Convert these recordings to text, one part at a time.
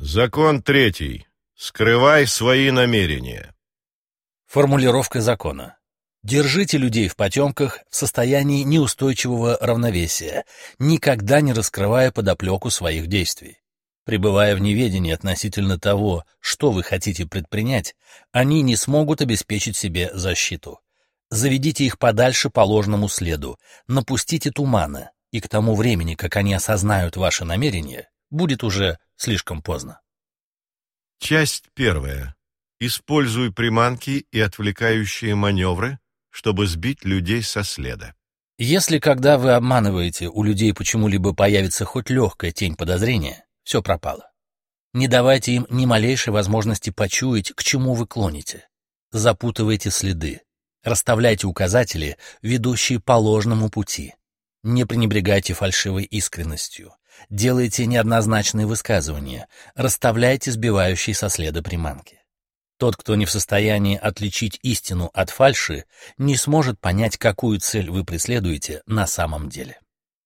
Закон третий. Скрывай свои намерения. Формулировка закона. Держите людей в потемках в состоянии неустойчивого равновесия, никогда не раскрывая подоплеку своих действий. Пребывая в неведении относительно того, что вы хотите предпринять, они не смогут обеспечить себе защиту. Заведите их подальше по ложному следу, напустите тумана, и к тому времени, как они осознают ваши намерения, будет уже слишком поздно. Часть первая. Используй приманки и отвлекающие маневры, чтобы сбить людей со следа. Если, когда вы обманываете, у людей почему-либо появится хоть легкая тень подозрения, все пропало. Не давайте им ни малейшей возможности почуять, к чему вы клоните. Запутывайте следы. Расставляйте указатели, ведущие по ложному пути. Не пренебрегайте фальшивой искренностью. Делайте неоднозначные высказывания. Расставляйте сбивающие со следа приманки. Тот, кто не в состоянии отличить истину от фальши, не сможет понять, какую цель вы преследуете на самом деле.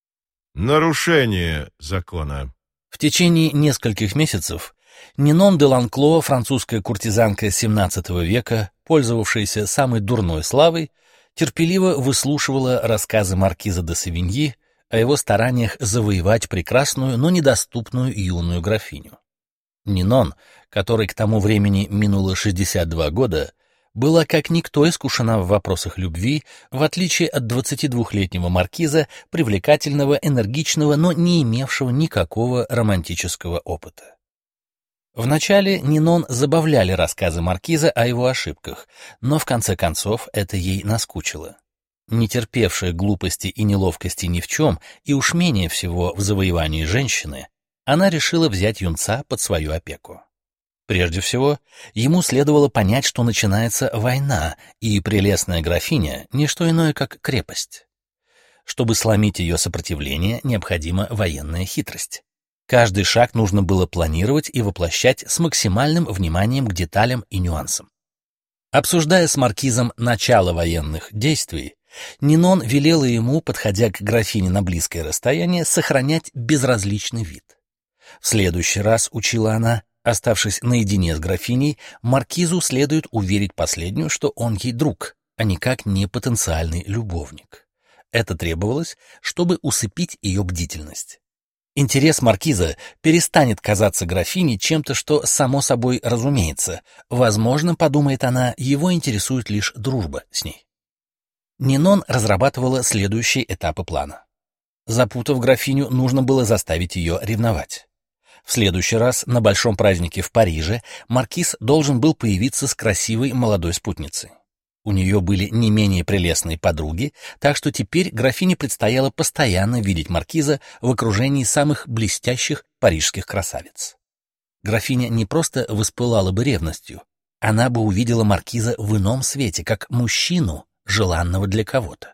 Нарушение закона. В течение нескольких месяцев Нинон де Ланкло, французская куртизанка XVII века, пользовавшаяся самой дурной славой, терпеливо выслушивала рассказы маркиза де Савиньи о его стараниях завоевать прекрасную, но недоступную юную графиню. Нинон, которой к тому времени минуло 62 года, была как никто искушена в вопросах любви, в отличие от 22-летнего маркиза, привлекательного, энергичного, но не имевшего никакого романтического опыта. Вначале Нинон забавляли рассказы маркиза о его ошибках, но в конце концов это ей наскучило. Не терпевшая глупости и неловкости ни в чем, и уж менее всего в завоевании женщины, она решила взять юнца под свою опеку. Прежде всего, ему следовало понять, что начинается война, и прелестная графиня — не что иное, как крепость. Чтобы сломить ее сопротивление, необходима военная хитрость. Каждый шаг нужно было планировать и воплощать с максимальным вниманием к деталям и нюансам. Обсуждая с маркизом начало военных действий, Нинон велела ему, подходя к графине на близкое расстояние, сохранять безразличный вид. В следующий раз, учила она, оставшись наедине с графиней, маркизу следует уверить последнюю, что он ей друг, а никак не потенциальный любовник. Это требовалось, чтобы усыпить ее бдительность. Интерес маркиза перестанет казаться графине чем-то, что само собой разумеется. Возможно, подумает она, его интересует лишь дружба с ней. Нинон разрабатывала следующие этапы плана. Запутав графиню, нужно было заставить ее ревновать. В следующий раз, на большом празднике в Париже, маркиз должен был появиться с красивой молодой спутницей. У нее были не менее прелестные подруги, так что теперь графине предстояло постоянно видеть маркиза в окружении самых блестящих парижских красавиц. Графиня не просто воспылала бы ревностью, она бы увидела маркиза в ином свете, как мужчину, желанного для кого-то.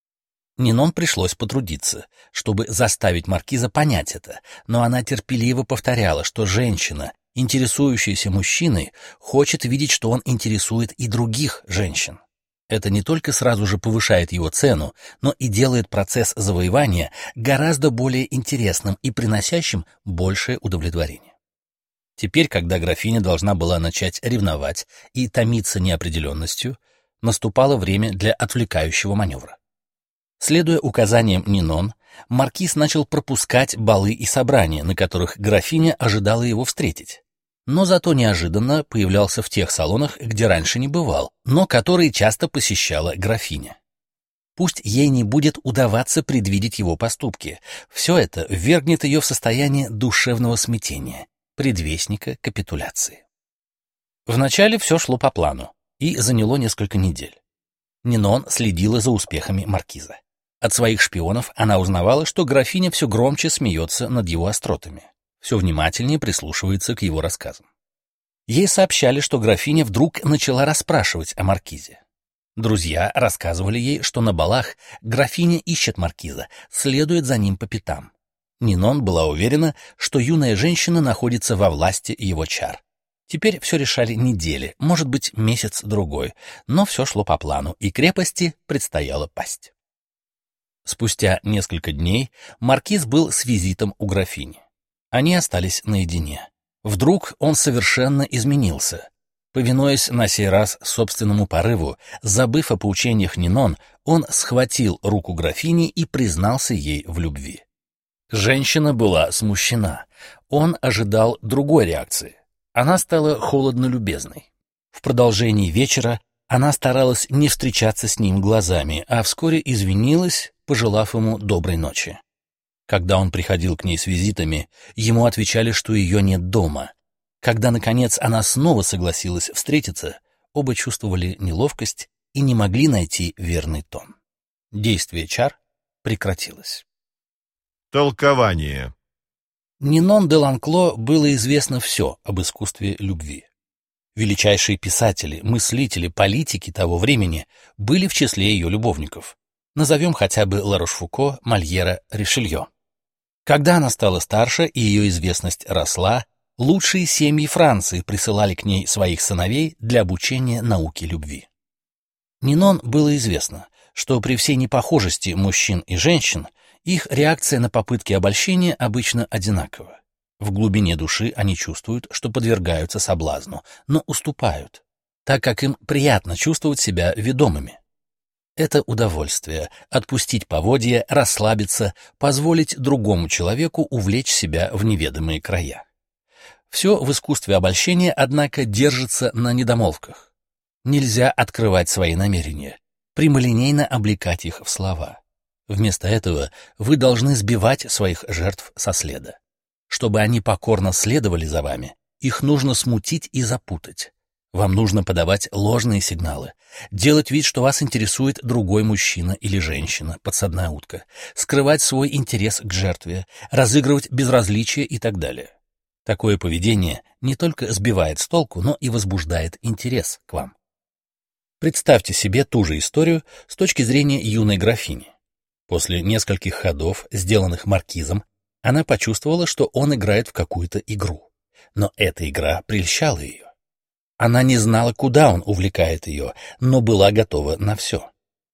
Нинон пришлось потрудиться, чтобы заставить маркиза понять это, но она терпеливо повторяла, что женщина, интересующаяся мужчиной, хочет видеть, что он интересует и других женщин. Это не только сразу же повышает его цену, но и делает процесс завоевания гораздо более интересным и приносящим большее удовлетворение. Теперь, когда графиня должна была начать ревновать и томиться неопределенностью, наступало время для отвлекающего маневра. Следуя указаниям Нинон, маркиз начал пропускать балы и собрания, на которых графиня ожидала его встретить. Но зато неожиданно появлялся в тех салонах, где раньше не бывал, но которые часто посещала графиня. Пусть ей не будет удаваться предвидеть его поступки, все это ввергнет ее в состояние душевного смятения, предвестника капитуляции. Вначале все шло по плану и заняло несколько недель. Нинон следила за успехами маркиза. От своих шпионов она узнавала, что графиня все громче смеется над его остротами, все внимательнее прислушивается к его рассказам. Ей сообщали, что графиня вдруг начала расспрашивать о маркизе. Друзья рассказывали ей, что на балах графиня ищет маркиза, следует за ним по пятам. Нинон была уверена, что юная женщина находится во власти его чар. Теперь все решали недели, может быть, месяц-другой, но все шло по плану, и крепости предстояло пасть. Спустя несколько дней маркиз был с визитом у графини. Они остались наедине. Вдруг он совершенно изменился. Повинуясь на сей раз собственному порыву, забыв о поучениях Нинон, он схватил руку графини и признался ей в любви. Женщина была смущена. Он ожидал другой реакции. Она стала холодно любезной. В продолжении вечера она старалась не встречаться с ним глазами, а вскоре извинилась, пожелав ему доброй ночи. Когда он приходил к ней с визитами, ему отвечали, что ее нет дома. Когда, наконец, она снова согласилась встретиться, оба чувствовали неловкость и не могли найти верный тон. Действие чар прекратилось. Толкование. Нинон де Ланкло было известно все об искусстве любви. Величайшие писатели, мыслители, политики того времени были в числе ее любовников. Назовем хотя бы Ла-Рошфуко, Мольера, Ришелье. Когда она стала старше и ее известность росла, лучшие семьи Франции присылали к ней своих сыновей для обучения науке любви. Нинон было известно, что при всей непохожести мужчин и женщин их реакция на попытки обольщения обычно одинакова. В глубине души они чувствуют, что подвергаются соблазну, но уступают, так как им приятно чувствовать себя ведомыми. Это удовольствие — отпустить поводья, расслабиться, позволить другому человеку увлечь себя в неведомые края. Все в искусстве обольщения, однако, держится на недомолвках. Нельзя открывать свои намерения, прямолинейно облекать их в слова. Вместо этого вы должны сбивать своих жертв со следа. Чтобы они покорно следовали за вами, их нужно смутить и запутать. Вам нужно подавать ложные сигналы, делать вид, что вас интересует другой мужчина или женщина, подсадная утка, скрывать свой интерес к жертве, разыгрывать безразличие и так далее. Такое поведение не только сбивает с толку, но и возбуждает интерес к вам. Представьте себе ту же историю с точки зрения юной графини. После нескольких ходов, сделанных маркизом, она почувствовала, что он играет в какую-то игру. Но эта игра прельщала ее. Она не знала, куда он увлекает ее, но была готова на все.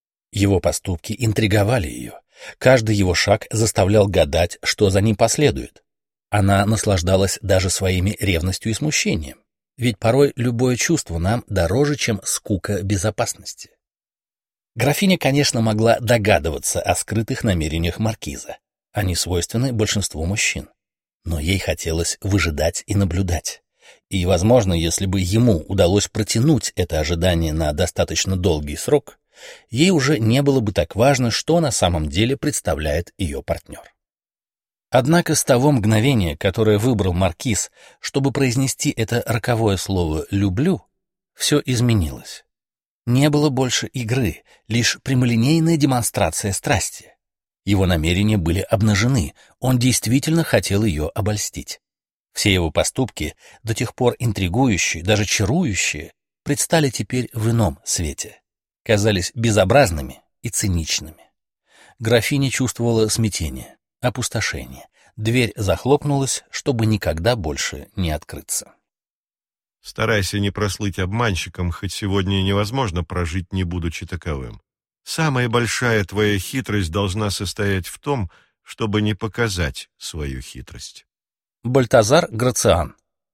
Его поступки интриговали ее. Каждый его шаг заставлял гадать, что за ним последует. Она наслаждалась даже своими ревностью и смущением. Ведь порой любое чувство нам дороже, чем скука безопасности. Графиня, конечно, могла догадываться о скрытых намерениях маркиза. Они свойственны большинству мужчин. Но ей хотелось выжидать и наблюдать. И, возможно, если бы ему удалось протянуть это ожидание на достаточно долгий срок, ей уже не было бы так важно, что на самом деле представляет ее партнер. Однако с того мгновения, которое выбрал маркиз, чтобы произнести это роковое слово «люблю», все изменилось. Не было больше игры, лишь прямолинейная демонстрация страсти. Его намерения были обнажены, он действительно хотел ее обольстить. Все его поступки, до тех пор интригующие, даже чарующие, предстали теперь в ином свете, казались безобразными и циничными. Графиня чувствовала смятение, опустошение. Дверь захлопнулась, чтобы никогда больше не открыться. Старайся не прослыть обманщиком, хоть сегодня невозможно прожить, не будучи таковым. Самая большая твоя хитрость должна состоять в том, чтобы не показать свою хитрость. Бальтазар Грациан.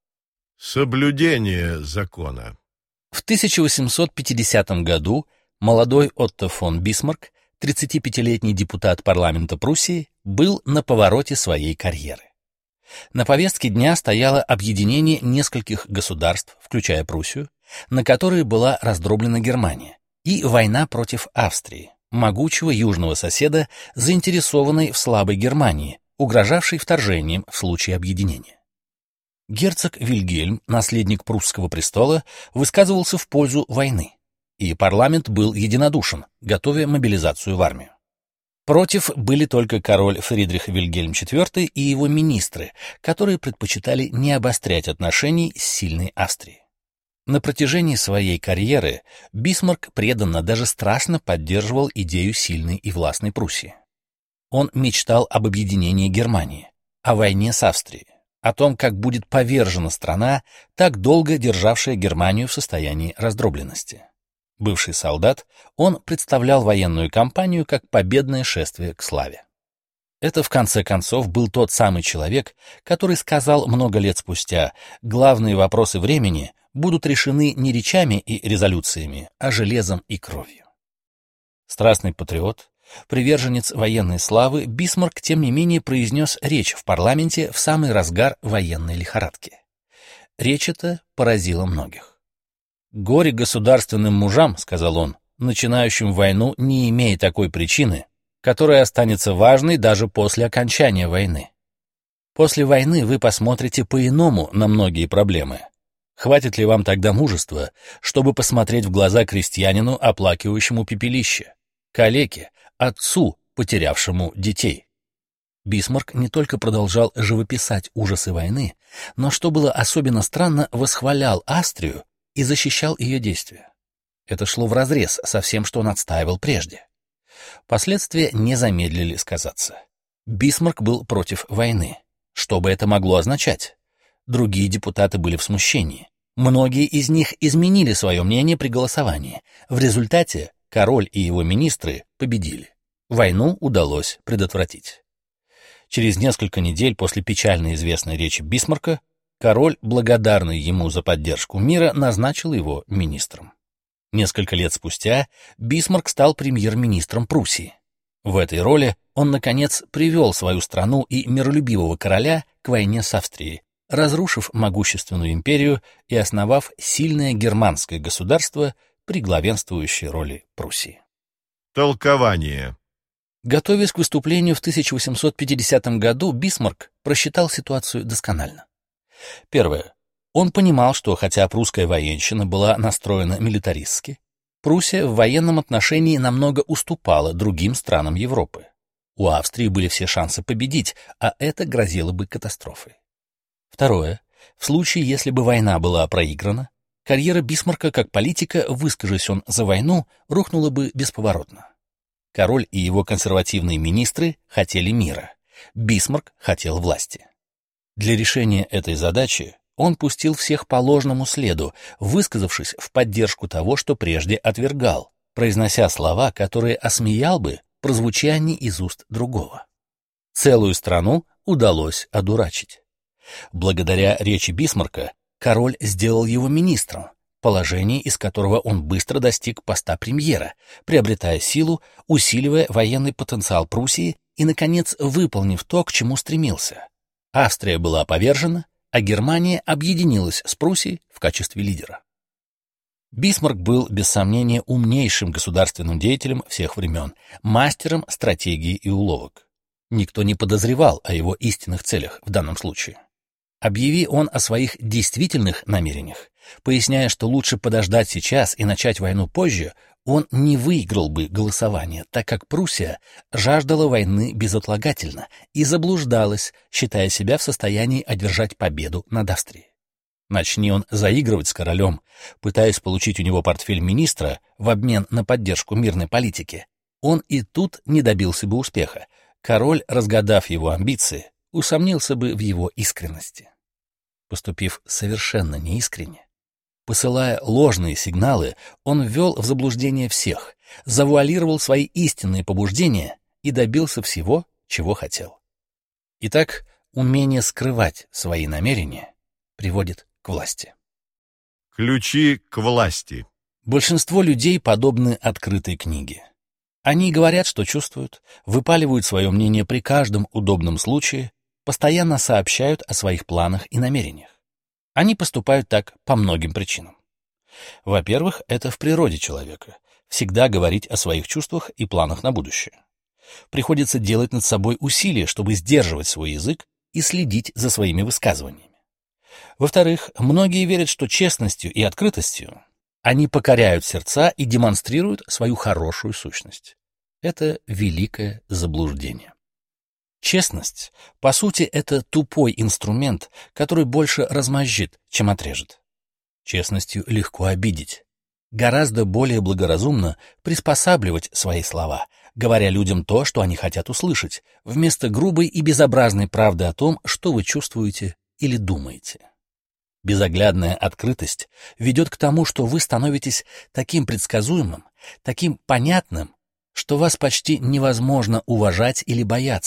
Соблюдение закона. В 1850 году молодой Отто фон Бисмарк, 35-летний депутат парламента Пруссии, был на повороте своей карьеры. На повестке дня стояло объединение нескольких государств, включая Пруссию, на которые была раздроблена Германия, и война против Австрии, могучего южного соседа, заинтересованной в слабой Германии, угрожавшей вторжением в случае объединения. Герцог Вильгельм, наследник прусского престола, высказывался в пользу войны, и парламент был единодушен, готовя мобилизацию в армию. Против были только король Фридрих Вильгельм IV и его министры, которые предпочитали не обострять отношений с сильной Австрией. На протяжении своей карьеры Бисмарк преданно, даже страстно поддерживал идею сильной и властной Пруссии. Он мечтал об объединении Германии, о войне с Австрией, о том, как будет повержена страна, так долго державшая Германию в состоянии раздробленности. Бывший солдат, он представлял военную кампанию как победное шествие к славе. Это, в конце концов, был тот самый человек, который сказал много лет спустя: главные вопросы времени будут решены не речами и резолюциями, а железом и кровью. Страстный патриот, приверженец военной славы, Бисмарк, тем не менее, произнес речь в парламенте в самый разгар военной лихорадки. Речь эта поразила многих. «Горе государственным мужам, — сказал он, — начинающим войну, не имея такой причины, которая останется важной даже после окончания войны. После войны вы посмотрите по-иному на многие проблемы. Хватит ли вам тогда мужества, чтобы посмотреть в глаза крестьянину, оплакивающему пепелище, калеке, отцу, потерявшему детей?» Бисмарк не только продолжал живописать ужасы войны, но, что было особенно странно, восхвалял Австрию и защищал ее действия. Это шло вразрез со всем, что он отстаивал прежде. Последствия не замедлили сказаться. Бисмарк был против войны. Что бы это могло означать? Другие депутаты были в смущении. Многие из них изменили свое мнение при голосовании. В результате король и его министры победили. Войну удалось предотвратить. Через несколько недель после печально известной речи Бисмарка король, благодарный ему за поддержку мира, назначил его министром. Несколько лет спустя Бисмарк стал премьер-министром Пруссии. В этой роли он, наконец, привел свою страну и миролюбивого короля к войне с Австрией, разрушив могущественную империю и основав сильное германское государство при главенствующей роли Пруссии. Толкование. Готовясь к выступлению в 1850 году, Бисмарк просчитал ситуацию досконально. Первое. Он понимал, что хотя прусская военщина была настроена милитаристски, Пруссия в военном отношении намного уступала другим странам Европы. У Австрии были все шансы победить, а это грозило бы катастрофой. Второе. В случае, если бы война была проиграна, карьера Бисмарка как политика, выскажись он за войну, рухнула бы бесповоротно. Король и его консервативные министры хотели мира. Бисмарк хотел власти. Для решения этой задачи он пустил всех по ложному следу, высказавшись в поддержку того, что прежде отвергал, произнося слова, которые осмеял бы, прозвучи они из уст другого. Целую страну удалось одурачить. Благодаря речи Бисмарка король сделал его министром, положение, из которого он быстро достиг поста премьера, приобретая силу, усиливая военный потенциал Пруссии и, наконец, выполнив то, к чему стремился. Австрия была повержена, а Германия объединилась с Пруссией в качестве лидера. Бисмарк был, без сомнения, умнейшим государственным деятелем всех времен, мастером стратегии и уловок. Никто не подозревал о его истинных целях в данном случае. Объяви он о своих действительных намерениях, поясняя, что лучше подождать сейчас и начать войну позже, он не выиграл бы голосование, так как Пруссия жаждала войны безотлагательно и заблуждалась, считая себя в состоянии одержать победу над Австрией. Начни он заигрывать с королем, пытаясь получить у него портфель министра в обмен на поддержку мирной политики, он и тут не добился бы успеха. Король, разгадав его амбиции, усомнился бы в его искренности. Поступив совершенно неискренне, посылая ложные сигналы, он ввел в заблуждение всех, завуалировал свои истинные побуждения и добился всего, чего хотел. Итак, умение скрывать свои намерения приводит к власти. Ключи к власти. Большинство людей подобны открытой книге. Они говорят, что чувствуют, выпаливают свое мнение при каждом удобном случае, постоянно сообщают о своих планах и намерениях. Они поступают так по многим причинам. Во-первых, это в природе человека — всегда говорить о своих чувствах и планах на будущее. Приходится делать над собой усилия, чтобы сдерживать свой язык и следить за своими высказываниями. Во-вторых, многие верят, что честностью и открытостью они покоряют сердца и демонстрируют свою хорошую сущность. Это великое заблуждение. Честность, по сути, это тупой инструмент, который больше размозжит, чем отрежет. Честностью легко обидеть. Гораздо более благоразумно приспосабливать свои слова, говоря людям то, что они хотят услышать, вместо грубой и безобразной правды о том, что вы чувствуете или думаете. Безоглядная открытость ведет к тому, что вы становитесь таким предсказуемым, таким понятным, что вас почти невозможно уважать или бояться,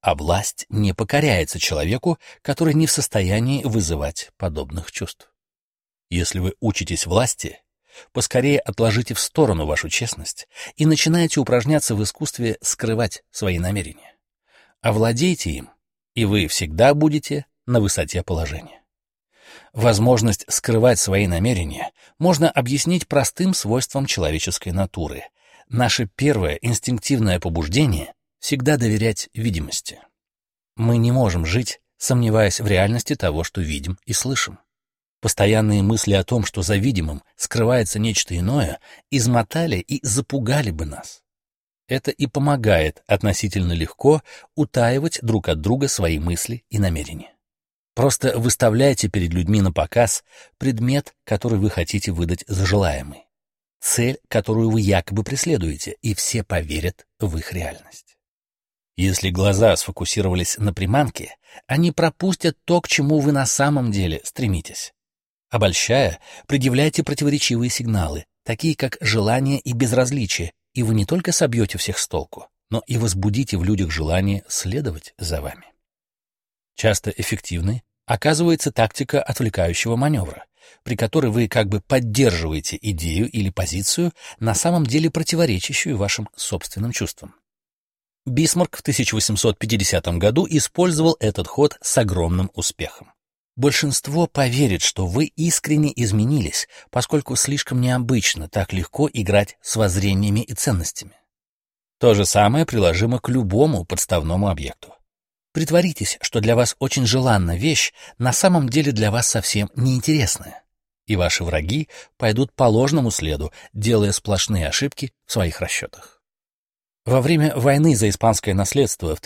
а власть не покоряется человеку, который не в состоянии вызывать подобных чувств. Если вы учитесь власти, поскорее отложите в сторону вашу честность и начинайте упражняться в искусстве скрывать свои намерения. Овладейте им, и вы всегда будете на высоте положения. Возможность скрывать свои намерения можно объяснить простым свойством человеческой натуры. Наше первое инстинктивное побуждение — всегда доверять видимости. Мы не можем жить, сомневаясь в реальности того, что видим и слышим. Постоянные мысли о том, что за видимым скрывается нечто иное, измотали и запугали бы нас. Это и помогает относительно легко утаивать друг от друга свои мысли и намерения. Просто выставляйте перед людьми на показ предмет, который вы хотите выдать за желаемый, цель, которую вы якобы преследуете, и все поверят в их реальность. Если глаза сфокусировались на приманке, они пропустят то, к чему вы на самом деле стремитесь. Обольщая, предъявляйте противоречивые сигналы, такие как желание и безразличие, и вы не только собьете всех с толку, но и возбудите в людях желание следовать за вами. Часто эффективной оказывается тактика отвлекающего маневра, при которой вы как бы поддерживаете идею или позицию, на самом деле противоречащую вашим собственным чувствам. Бисмарк в 1850 году использовал этот ход с огромным успехом. Большинство поверит, что вы искренне изменились, поскольку слишком необычно так легко играть с воззрениями и ценностями. То же самое приложимо к любому подставному объекту. Притворитесь, что для вас очень желанная вещь на самом деле для вас совсем неинтересная, и ваши враги пойдут по ложному следу, делая сплошные ошибки в своих расчетах. Во время войны за испанское наследство в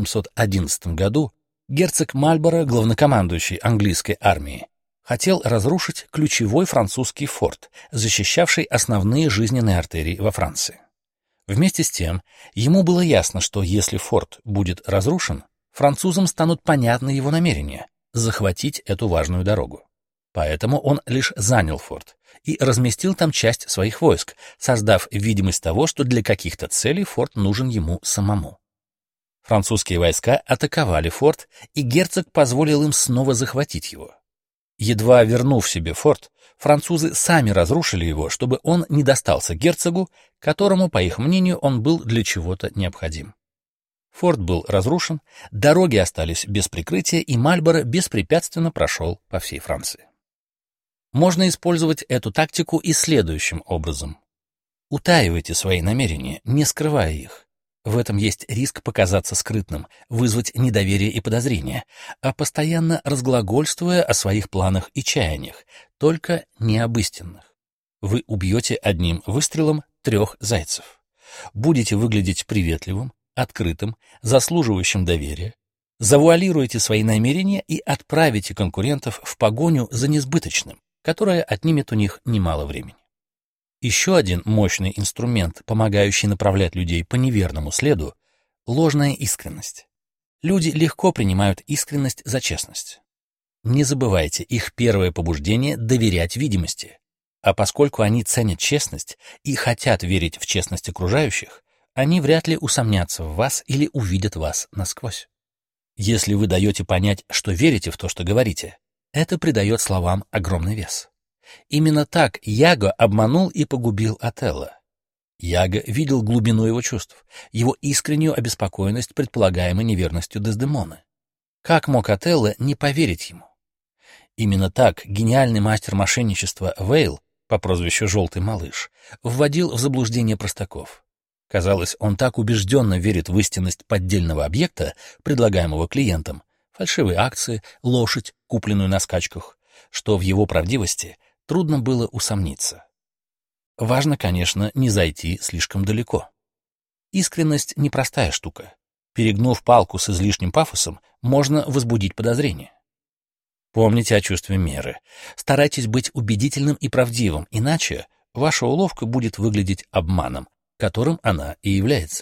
1711 году герцог Мальборо, главнокомандующий английской армией, хотел разрушить ключевой французский форт, защищавший основные жизненные артерии во Франции. Вместе с тем, ему было ясно, что если форт будет разрушен, французам станут понятны его намерения — захватить эту важную дорогу. Поэтому он лишь занял форт и разместил там часть своих войск, создав видимость того, что для каких-то целей форт нужен ему самому. Французские войска атаковали форт, и герцог позволил им снова захватить его. Едва вернув себе форт, французы сами разрушили его, чтобы он не достался герцогу, которому, по их мнению, он был для чего-то необходим. Форт был разрушен, дороги остались без прикрытия, и Мальборо беспрепятственно прошел по всей Франции. Можно использовать эту тактику и следующим образом. Утаивайте свои намерения, не скрывая их. В этом есть риск показаться скрытным, вызвать недоверие и подозрение, а постоянно разглагольствуя о своих планах и чаяниях, только не об истинных. Вы убьете одним выстрелом 3 зайцев. Будете выглядеть приветливым, открытым, заслуживающим доверия, завуалируете свои намерения и отправите конкурентов в погоню за несбыточным, которая отнимет у них немало времени. Еще один мощный инструмент, помогающий направлять людей по неверному следу — ложная искренность. Люди легко принимают искренность за честность. Не забывайте, их первое побуждение — доверять видимости. А поскольку они ценят честность и хотят верить в честность окружающих, они вряд ли усомнятся в вас или увидят вас насквозь. Если вы даете понять, что верите в то, что говорите, это придает словам огромный вес. Именно так Яго обманул и погубил Отелло. Яго видел глубину его чувств, его искреннюю обеспокоенность предполагаемой неверностью Дездемоны. Как мог Отелло не поверить ему? Именно так гениальный мастер мошенничества Вейл, по прозвищу «Желтый малыш», вводил в заблуждение простаков. Казалось, он так убежденно верит в истинность поддельного объекта, предлагаемого клиентам, фальшивые акции, лошадь, купленную на скачках, что в его правдивости трудно было усомниться. Важно, конечно, не зайти слишком далеко. Искренность — непростая штука. Перегнув палку с излишним пафосом, можно возбудить подозрение. Помните о чувстве меры. Старайтесь быть убедительным и правдивым, иначе ваша уловка будет выглядеть обманом, которым она и является.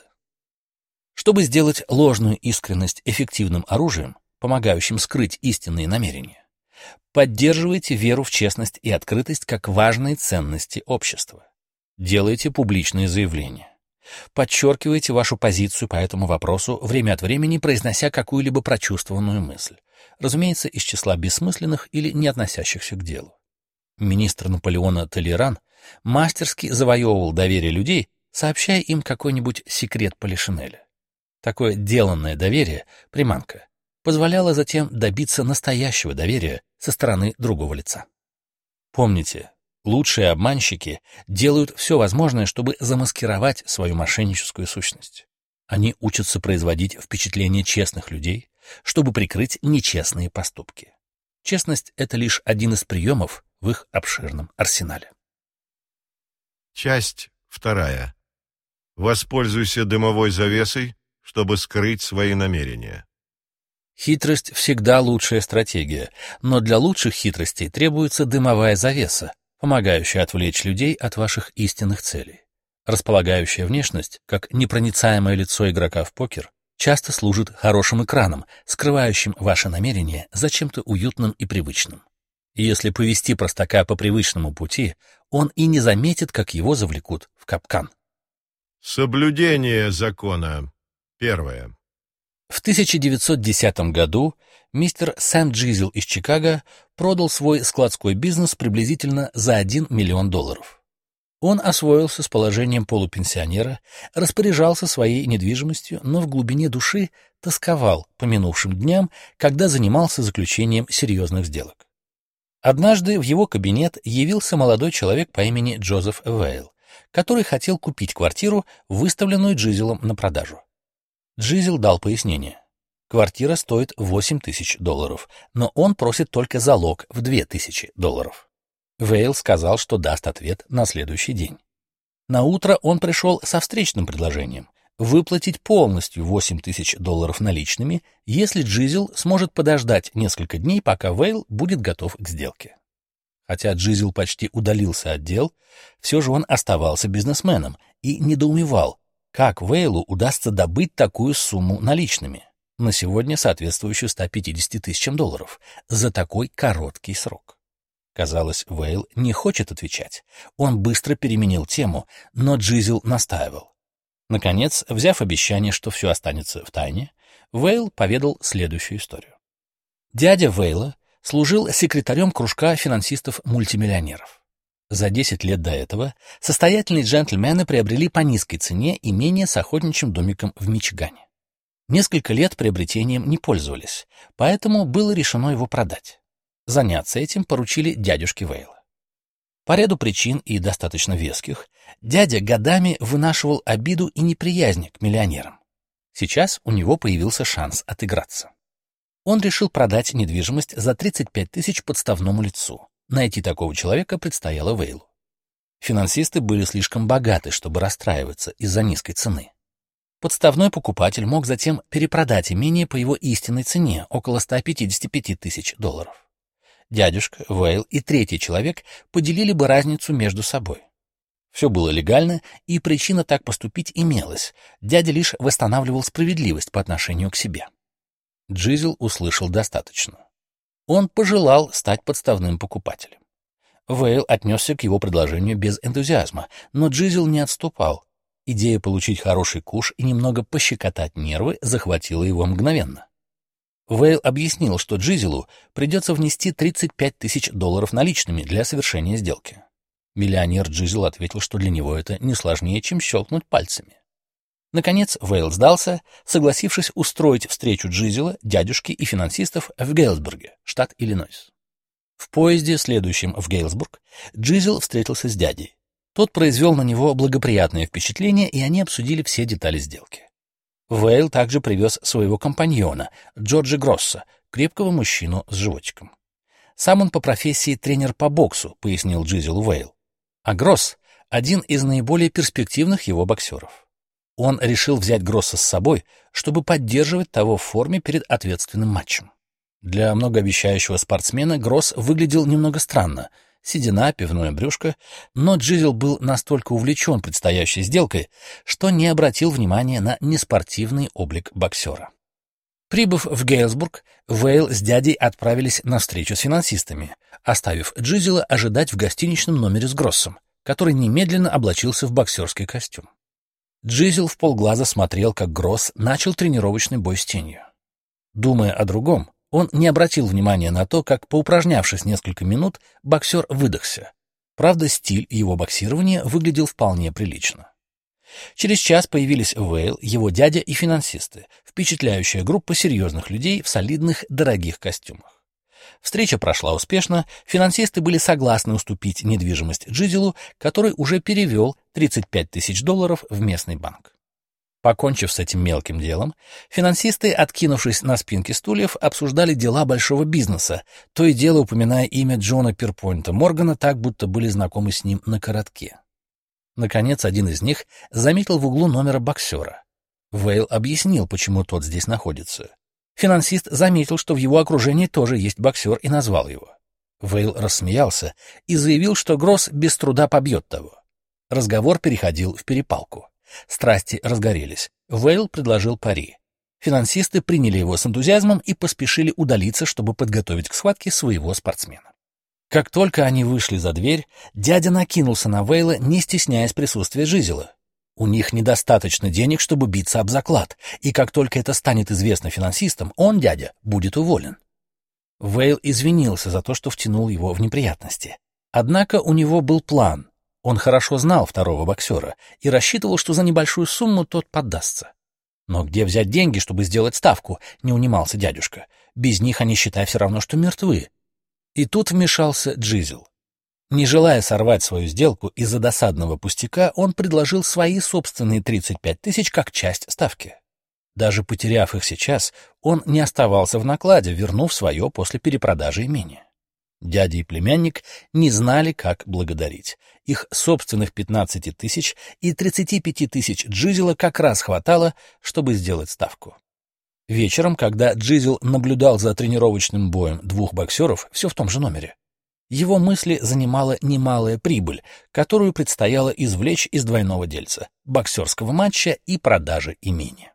Чтобы сделать ложную искренность эффективным оружием, помогающим скрыть истинные намерения, поддерживайте веру в честность и открытость как важные ценности общества. Делайте публичные заявления. Подчеркивайте вашу позицию по этому вопросу, время от времени произнося какую-либо прочувствованную мысль, разумеется, из числа бессмысленных или не относящихся к делу. Министр Наполеона Толеран мастерски завоевывал доверие людей, сообщая им какой-нибудь секрет Полишинеля. Такое деланное доверие, приманка, позволяло затем добиться настоящего доверия со стороны другого лица. Помните, лучшие обманщики делают все возможное, чтобы замаскировать свою мошенническую сущность. Они учатся производить впечатление честных людей, чтобы прикрыть нечестные поступки. Честность — это лишь один из приемов в их обширном арсенале. Часть 2. Воспользуйся дымовой завесой, чтобы скрыть свои намерения. Хитрость всегда лучшая стратегия, но для лучших хитростей требуется дымовая завеса, помогающая отвлечь людей от ваших истинных целей. Располагающая внешность, как непроницаемое лицо игрока в покер, часто служит хорошим экраном, скрывающим ваши намерения за чем-то уютным и привычным. И если повести простака по привычному пути, он и не заметит, как его завлекут в капкан. Соблюдение закона. 1. В 1910 году мистер Сэм Джизел из Чикаго продал свой складской бизнес приблизительно за $1 миллион. Он освоился с положением полупенсионера, распоряжался своей недвижимостью, но в глубине души тосковал по минувшим дням, когда занимался заключением серьезных сделок. Однажды в его кабинет явился молодой человек по имени Джозеф Вейл, который хотел купить квартиру, выставленную Джизелом на продажу. Джизел дал пояснение. Квартира стоит $8000, но он просит только залог в $2000. Вейл сказал, что даст ответ на следующий день. Наутро он пришел со встречным предложением выплатить полностью $8000 наличными, если Джизел сможет подождать несколько дней, пока Вейл будет готов к сделке. Хотя Джизел почти удалился от дел, все же он оставался бизнесменом и недоумевал, как Вейлу удастся добыть такую сумму наличными, на сегодня соответствующую $150 000, за такой короткий срок. Казалось, Вейл не хочет отвечать. Он быстро переменил тему, но Джизел настаивал. Наконец, взяв обещание, что все останется в тайне, Вейл поведал следующую историю. Дядя Вейла служил секретарем кружка финансистов-мультимиллионеров. За 10 лет до этого состоятельные джентльмены приобрели по низкой цене имение с охотничьим домиком в Мичигане. Несколько лет приобретением не пользовались, поэтому было решено его продать. Заняться этим поручили дядюшке Вейла. По ряду причин и достаточно веских, дядя годами вынашивал обиду и неприязнь к миллионерам. Сейчас у него появился шанс отыграться. Он решил продать недвижимость за 35 000 подставному лицу. Найти такого человека предстояло Вейлу. Финансисты были слишком богаты, чтобы расстраиваться из-за низкой цены. Подставной покупатель мог затем перепродать имение по его истинной цене, около $155 000. Дядюшка, Вейл и третий человек поделили бы разницу между собой. Все было легально, и причина так поступить имелась. Дядя лишь восстанавливал справедливость по отношению к себе. Джизел услышал достаточно. Он пожелал стать подставным покупателем. Вейл отнесся к его предложению без энтузиазма, но Джизел не отступал. Идея получить хороший куш и немного пощекотать нервы захватила его мгновенно. Вейл объяснил, что Джизелу придется внести $35 000 наличными для совершения сделки. Миллионер Джизел ответил, что для него это не сложнее, чем щелкнуть пальцами. Наконец Вейл сдался, согласившись устроить встречу Джизела, дядюшки и финансистов в Гейлсбурге, штат Иллинойс. В поезде, следующем в Гейлсбург, Джизел встретился с дядей. Тот произвел на него благоприятное впечатление, и они обсудили все детали сделки. Вейл также привез своего компаньона, Джорджа Гросса, крепкого мужчину с животиком. Сам он по профессии тренер по боксу, пояснил Джизелу Вейл. А Гросс — один из наиболее перспективных его боксеров. Он решил взять Гросса с собой, чтобы поддерживать того в форме перед ответственным матчем. Для многообещающего спортсмена Гросс выглядел немного странно. Седина, пивное брюшко, но Джизел был настолько увлечен предстоящей сделкой, что не обратил внимания на неспортивный облик боксера. Прибыв в Гейлсбург, Вейл с дядей отправились на встречу с финансистами, оставив Джизела ожидать в гостиничном номере с Гроссом, который немедленно облачился в боксерский костюм. Джизел вполглаза смотрел, как Гросс начал тренировочный бой с тенью. Думая о другом, он не обратил внимания на то, как, поупражнявшись несколько минут, боксер выдохся. Правда, стиль его боксирования выглядел вполне прилично. Через час появились Вейл, его дядя и финансисты, впечатляющая группа серьезных людей в солидных, дорогих костюмах. Встреча прошла успешно, финансисты были согласны уступить недвижимость Джизелу, который уже перевел $35 тысяч в местный банк. Покончив с этим мелким делом, финансисты, откинувшись на спинки стульев, обсуждали дела большого бизнеса, то и дело упоминая имя Джона Пирпойнта Моргана так, будто были знакомы с ним на коротке. Наконец, один из них заметил в углу номера боксера. Вейл объяснил, почему тот здесь находится. Финансист заметил, что в его окружении тоже есть боксер, и назвал его. Вейл рассмеялся и заявил, что Гросс без труда побьет того. Разговор переходил в перепалку. Страсти разгорелись. Вейл предложил пари. Финансисты приняли его с энтузиазмом и поспешили удалиться, чтобы подготовить к схватке своего спортсмена. Как только они вышли за дверь, дядя накинулся на Вейла, не стесняясь присутствия Джизела. У них недостаточно денег, чтобы биться об заклад, и как только это станет известно финансистам, он, дядя, будет уволен. Вейл извинился за то, что втянул его в неприятности. Однако у него был план. Он хорошо знал второго боксера и рассчитывал, что за небольшую сумму тот поддастся. Но где взять деньги, чтобы сделать ставку, не унимался дядюшка. Без них они, считай, все равно, что мертвы. И тут вмешался Джизел. Не желая сорвать свою сделку из-за досадного пустяка, он предложил свои собственные 35 тысяч как часть ставки. Даже потеряв их сейчас, он не оставался в накладе, вернув свое после перепродажи имения. Дядя и племянник не знали, как благодарить. Их собственных 15 тысяч и 35 тысяч Джизела как раз хватало, чтобы сделать ставку. Вечером, когда Джизел наблюдал за тренировочным боем двух боксеров, все в том же номере, его мысли занимала немалая прибыль, которую предстояло извлечь из двойного дельца — боксерского матча и продажи имения.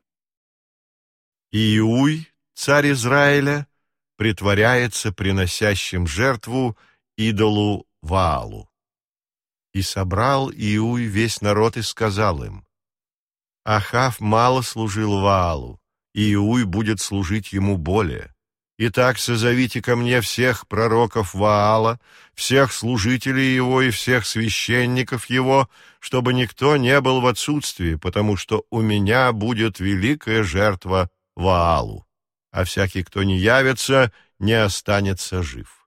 Иуй, царь Израиля, притворяется приносящим жертву идолу Ваалу. И собрал Иуй весь народ и сказал им: Ахав мало служил Ваалу, и Иуй будет служить ему более. Итак, созовите ко мне всех пророков Ваала, всех служителей его и всех священников его, чтобы никто не был в отсутствии, потому что у меня будет великая жертва Ваалу, а всякий, кто не явится, не останется жив.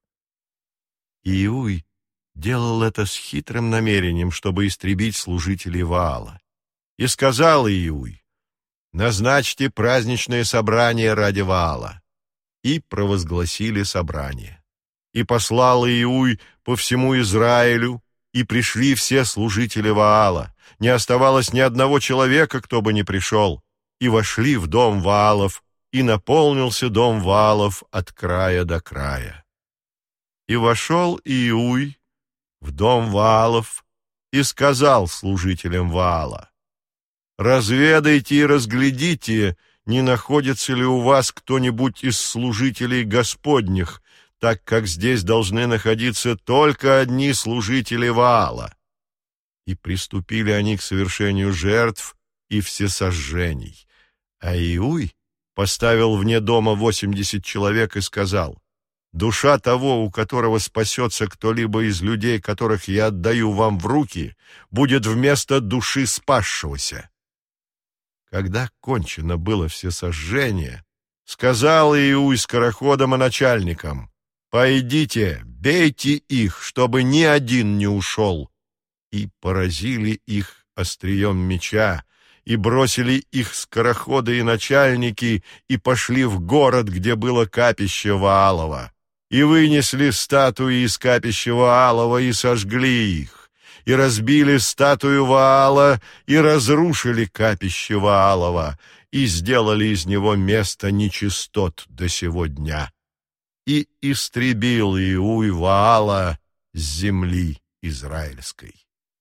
Иуй делал это с хитрым намерением, чтобы истребить служителей Ваала. И сказал Иуй: назначьте праздничное собрание ради Ваала. И провозгласили собрание. И послал Иуй по всему Израилю, и пришли все служители Ваала. Не оставалось ни одного человека, кто бы не пришел. И вошли в дом Ваалов, и наполнился дом Ваалов от края до края. И вошел Иуй в дом Ваалов и сказал служителям Ваала: разведайте и разглядите, не находится ли у вас кто-нибудь из служителей Господних, так как здесь должны находиться только одни служители Ваала. И приступили они к совершению жертв и всесожжений. А Иуй поставил вне дома 80 человек и сказал: душа того, у которого спасется кто-либо из людей, которых я отдаю вам в руки, будет вместо души спасшегося. Когда кончено было всесожжение, сказал Иуй скороходам и начальникам: пойдите, бейте их, чтобы ни один не ушел. И поразили их острием меча, и бросили их скороходы и начальники, и пошли в город, где было капище Ваалова, и вынесли статуи из капища Ваалова и сожгли их, и разбили статую Ваала, и разрушили капище Ваалова, и сделали из него место нечистот до сего дня. И истребил Иуй Ваала с земли израильской.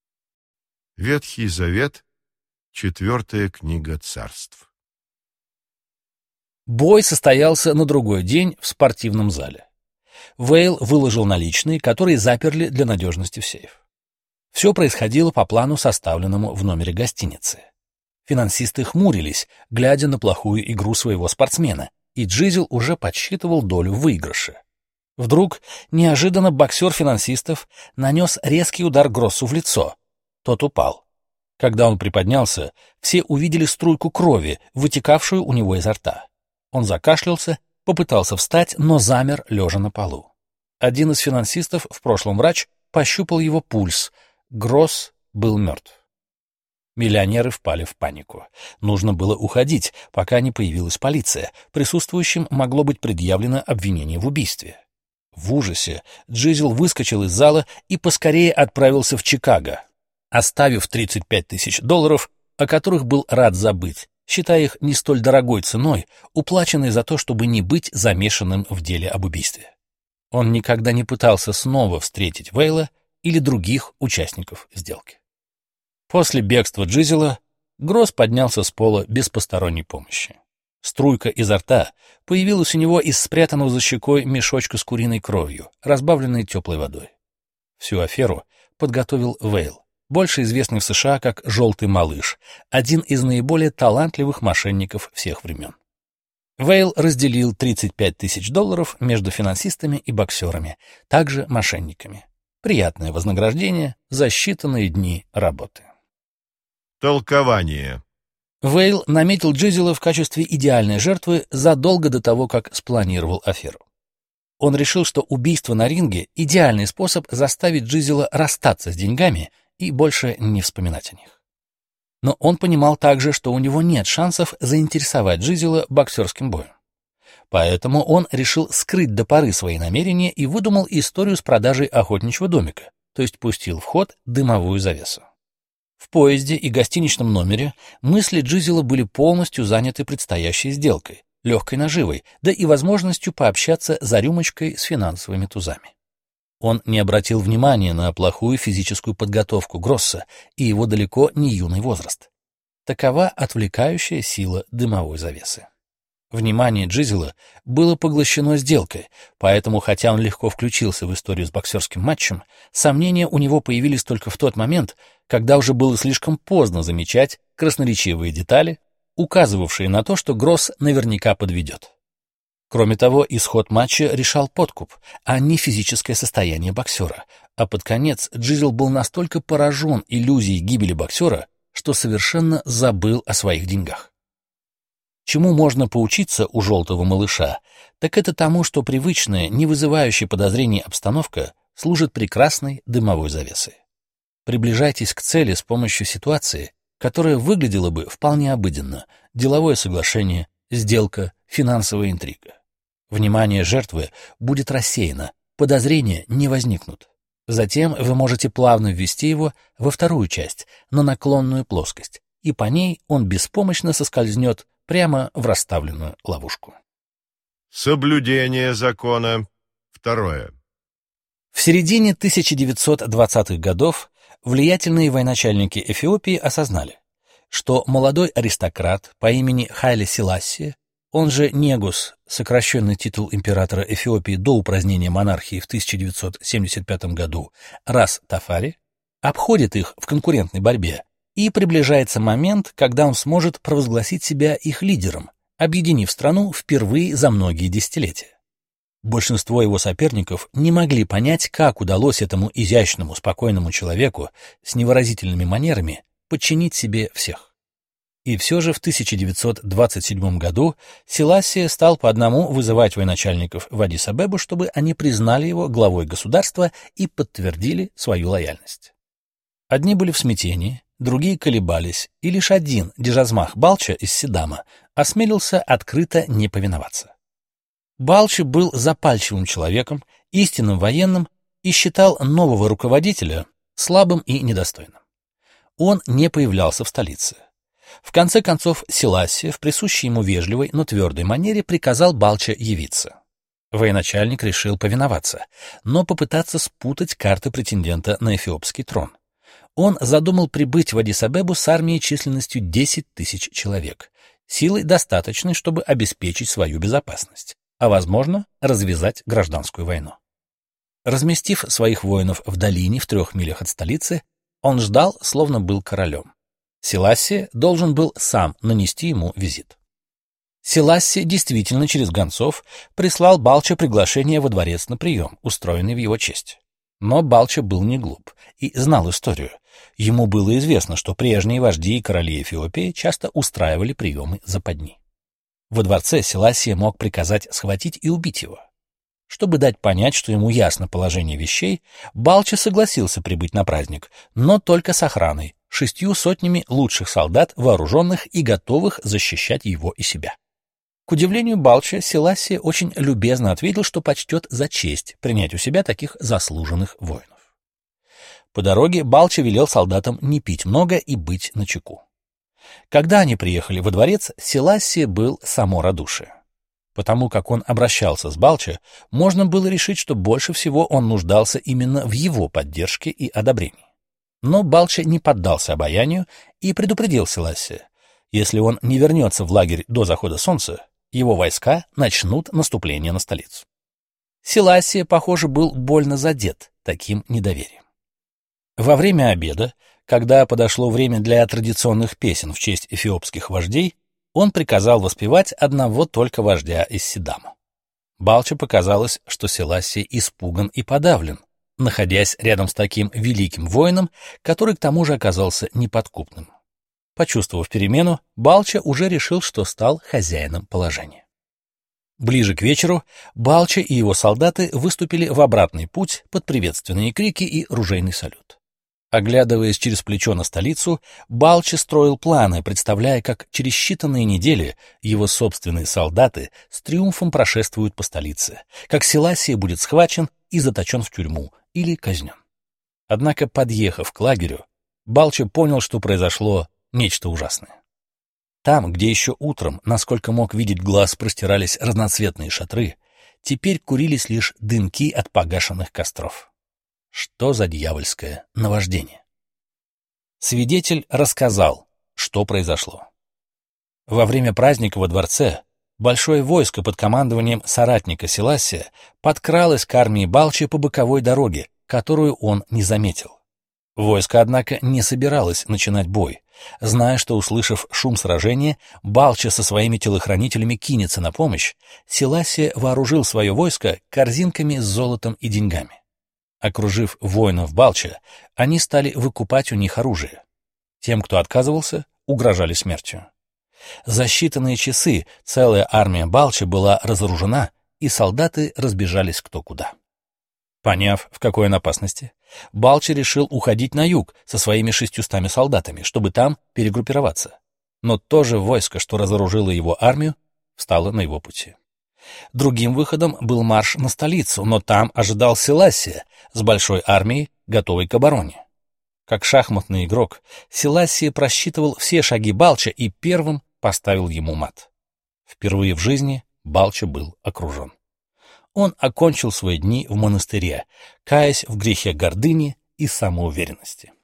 Ветхий Завет, 4 книга Царств. Бой состоялся на другой день в спортивном зале. Вейл выложил наличные, которые заперли для надежности в сейф. Все происходило по плану, составленному в номере гостиницы. Финансисты хмурились, глядя на плохую игру своего спортсмена, и Джизел уже подсчитывал долю в выигрыше. Вдруг, неожиданно боксер финансистов нанес резкий удар Гроссу в лицо. Тот упал. Когда он приподнялся, все увидели струйку крови, вытекавшую у него изо рта. Он закашлялся, попытался встать, но замер, лежа на полу. Один из финансистов, в прошлом врач, пощупал его пульс. Гросс был мертв. Миллионеры впали в панику. Нужно было уходить, пока не появилась полиция. Присутствующим могло быть предъявлено обвинение в убийстве. В ужасе Джизел выскочил из зала и поскорее отправился в Чикаго, оставив $35 тысяч, о которых был рад забыть, считая их не столь дорогой ценой, уплаченной за то, чтобы не быть замешанным в деле об убийстве. Он никогда не пытался снова встретить Вейла или других участников сделки. После бегства Джизела Гросс поднялся с пола без посторонней помощи. Струйка изо рта появилась у него из спрятанного за щекой мешочка с куриной кровью, разбавленной теплой водой. Всю аферу подготовил Вейл, больше известный в США как «Желтый малыш», один из наиболее талантливых мошенников всех времен. Вейл разделил $35 тысяч между финансистами и боксерами, также мошенниками. Приятное вознаграждение за считанные дни работы. Толкование. Вейл наметил Джизела в качестве идеальной жертвы задолго до того, как спланировал аферу. Он решил, что убийство на ринге — идеальный способ заставить Джизела расстаться с деньгами и больше не вспоминать о них. Но он понимал также, что у него нет шансов заинтересовать Джизела боксерским боем. Поэтому он решил скрыть до поры свои намерения и выдумал историю с продажей охотничьего домика, то есть пустил в ход дымовую завесу. В поезде и гостиничном номере мысли Джизела были полностью заняты предстоящей сделкой, легкой наживой, да и возможностью пообщаться за рюмочкой с финансовыми тузами. Он не обратил внимания на плохую физическую подготовку Гросса и его далеко не юный возраст. Такова отвлекающая сила дымовой завесы. Внимание Джизела было поглощено сделкой, поэтому, хотя он легко включился в историю с боксерским матчем, сомнения у него появились только в тот момент, когда уже было слишком поздно замечать красноречивые детали, указывавшие на то, что Гросс наверняка подведет. Кроме того, исход матча решал подкуп, а не физическое состояние боксера, а под конец Джизел был настолько поражен иллюзией гибели боксера, что совершенно забыл о своих деньгах. Чему можно поучиться у «Желтого малыша», так это тому, что привычная, не вызывающая подозрений обстановка служит прекрасной дымовой завесой. Приближайтесь к цели с помощью ситуации, которая выглядела бы вполне обыденно: деловое соглашение, сделка, финансовая интрига. Внимание жертвы будет рассеяно, подозрения не возникнут. Затем вы можете плавно ввести его во вторую часть, на наклонную плоскость, и по ней он беспомощно соскользнет прямо в расставленную ловушку. Соблюдение закона. Второе. В середине 1920-х годов влиятельные военачальники Эфиопии осознали, что молодой аристократ по имени Хайли Селассия, он же Негус, сокращенный титул императора Эфиопии до упразднения монархии в 1975 году, Рас Тафари, обходит их в конкурентной борьбе, и приближается момент, когда он сможет провозгласить себя их лидером, объединив страну впервые за многие десятилетия. Большинство его соперников не могли понять, как удалось этому изящному, спокойному человеку с невыразительными манерами подчинить себе всех. И все же в 1927 году Селассия стал по одному вызывать военачальников в Аддис-Абебу, чтобы они признали его главой государства и подтвердили свою лояльность. Одни были в смятении, другие колебались, и лишь один, Дежазмах Балча из Сидама, осмелился открыто не повиноваться. Балча был запальчивым человеком, истинным военным и считал нового руководителя слабым и недостойным. Он не появлялся в столице. В конце концов, Селассия в присущей ему вежливой, но твердой манере приказал Балча явиться. Военачальник решил повиноваться, но попытаться спутать карты претендента на эфиопский трон. Он задумал прибыть в Аддис-Абебу с армией численностью 10 тысяч человек, силой достаточной, чтобы обеспечить свою безопасность, а, возможно, развязать гражданскую войну. Разместив своих воинов в долине в 3 милях от столицы, он ждал, словно был королем. Селассия должен был сам нанести ему визит. Селассия действительно через гонцов прислал Балча приглашение во дворец на прием, устроенный в его честь. Но Балча был не глуп и знал историю. Ему было известно, что прежние вожди и короли Эфиопии часто устраивали приемы западни. Во дворце Селассия мог приказать схватить и убить его. Чтобы дать понять, что ему ясно положение вещей, Балча согласился прибыть на праздник, но только с охраной, 600 лучших солдат, вооруженных и готовых защищать его и себя. К удивлению Балча, Селассия очень любезно ответил, что почтет за честь принять у себя таких заслуженных воинов. По дороге Балча велел солдатам не пить много и быть начеку. Когда они приехали во дворец, Селассия был само радушие. Потому как он обращался с Балча, можно было решить, что больше всего он нуждался именно в его поддержке и одобрении. Но Балча не поддался обаянию и предупредил Селассия: если он не вернется в лагерь до захода солнца, его войска начнут наступление на столицу. Селассия, похоже, был больно задет таким недоверием. Во время обеда, когда подошло время для традиционных песен в честь эфиопских вождей, он приказал воспевать одного только вождя из Сидама. Балча показалось, что Селассия испуган и подавлен, находясь рядом с таким великим воином, который к тому же оказался неподкупным. Почувствовав перемену, Балча уже решил, что стал хозяином положения. Ближе к вечеру Балча и его солдаты выступили в обратный путь под приветственные крики и ружейный салют. Оглядываясь через плечо на столицу, Балча строил планы, представляя, как через считанные недели его собственные солдаты с триумфом прошествуют по столице, как Селассия будет схвачен и заточен в тюрьму или казнен. Однако, подъехав к лагерю, Балча понял, что произошло нечто ужасное. Там, где еще утром, насколько мог видеть глаз, простирались разноцветные шатры, теперь курились лишь дымки от погашенных костров. Что за дьявольское наваждение? Свидетель рассказал, что произошло. Во время праздника во дворце большое войско под командованием соратника Селассия подкралось к армии Балчи по боковой дороге, которую он не заметил. Войско, однако, не собиралось начинать бой, зная, что, услышав шум сражения, Балча со своими телохранителями кинется на помощь. Селассия вооружил свое войско корзинками с золотом и деньгами. Окружив воинов Балча, они стали выкупать у них оружие. Тем, кто отказывался, угрожали смертью. За считанные часы целая армия Балча была разоружена, и солдаты разбежались кто куда. Поняв, в какой он опасности, Балча решил уходить на юг со своими 600 солдатами, чтобы там перегруппироваться. Но то же войско, что разоружило его армию, встало на его пути. Другим выходом был марш на столицу, но там ожидал Селассия с большой армией, готовой к обороне. Как шахматный игрок, Селассия просчитывал все шаги Балча и первым поставил ему мат. Впервые в жизни Балча был окружен. Он окончил свои дни в монастыре, каясь в грехе гордыни и самоуверенности.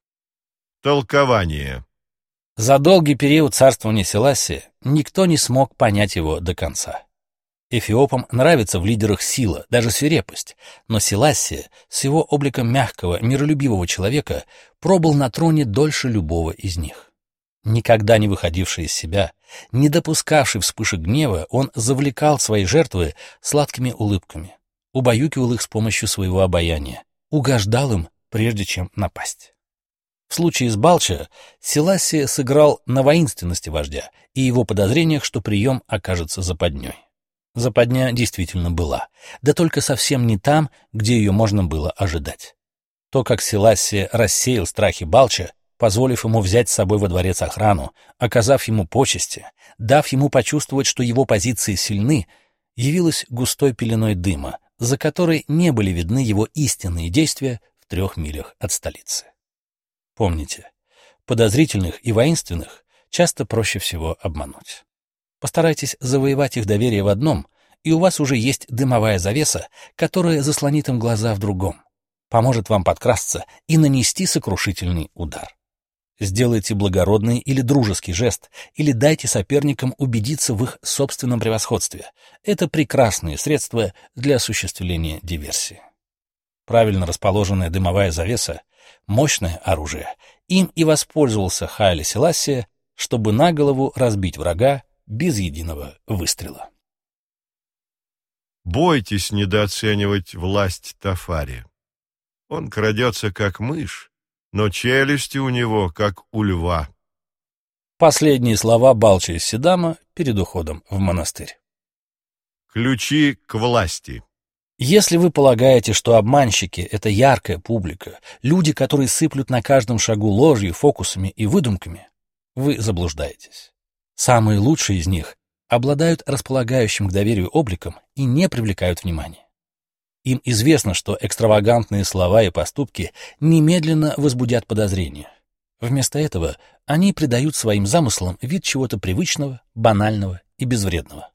Толкование. За долгий период царствования Селассия никто не смог понять его до конца. Эфиопам нравится в лидерах сила, даже свирепость, но Селассия с его обликом мягкого, миролюбивого человека пробыл на троне дольше любого из них. Никогда не выходивший из себя, не допускавший вспышек гнева, он завлекал свои жертвы сладкими улыбками, убаюкивал их с помощью своего обаяния, угождал им, прежде чем напасть. В случае с Балча Селассия сыграл на воинственности вождя и его подозрениях, что прием окажется западней. Западня действительно была, да только совсем не там, где ее можно было ожидать. То, как Селассия рассеял страхи Балча, позволив ему взять с собой во дворец охрану, оказав ему почести, дав ему почувствовать, что его позиции сильны, явилось густой пеленой дыма, за которой не были видны его истинные действия в 3 милях от столицы. Помните, подозрительных и воинственных часто проще всего обмануть. Постарайтесь завоевать их доверие в одном, и у вас уже есть дымовая завеса, которая заслонит им глаза в другом, поможет вам подкрасться и нанести сокрушительный удар. Сделайте благородный или дружеский жест, или дайте соперникам убедиться в их собственном превосходстве. Это прекрасные средства для осуществления диверсии. Правильно расположенная дымовая завеса мощное оружие, им и воспользовался Хайле Селассия, чтобы на голову разбить врага без единого выстрела. Бойтесь недооценивать власть Тафари. Он крадется, как мышь, но челюсти у него, как у льва. Последние слова Балча из Седама перед уходом в монастырь. Ключи к власти. Если вы полагаете, что обманщики — это яркая публика, люди, которые сыплют на каждом шагу ложью, фокусами и выдумками, вы заблуждаетесь. Самые лучшие из них обладают располагающим к доверию обликом и не привлекают внимания. Им известно, что экстравагантные слова и поступки немедленно возбудят подозрения. Вместо этого они придают своим замыслам вид чего-то привычного, банального и безвредного.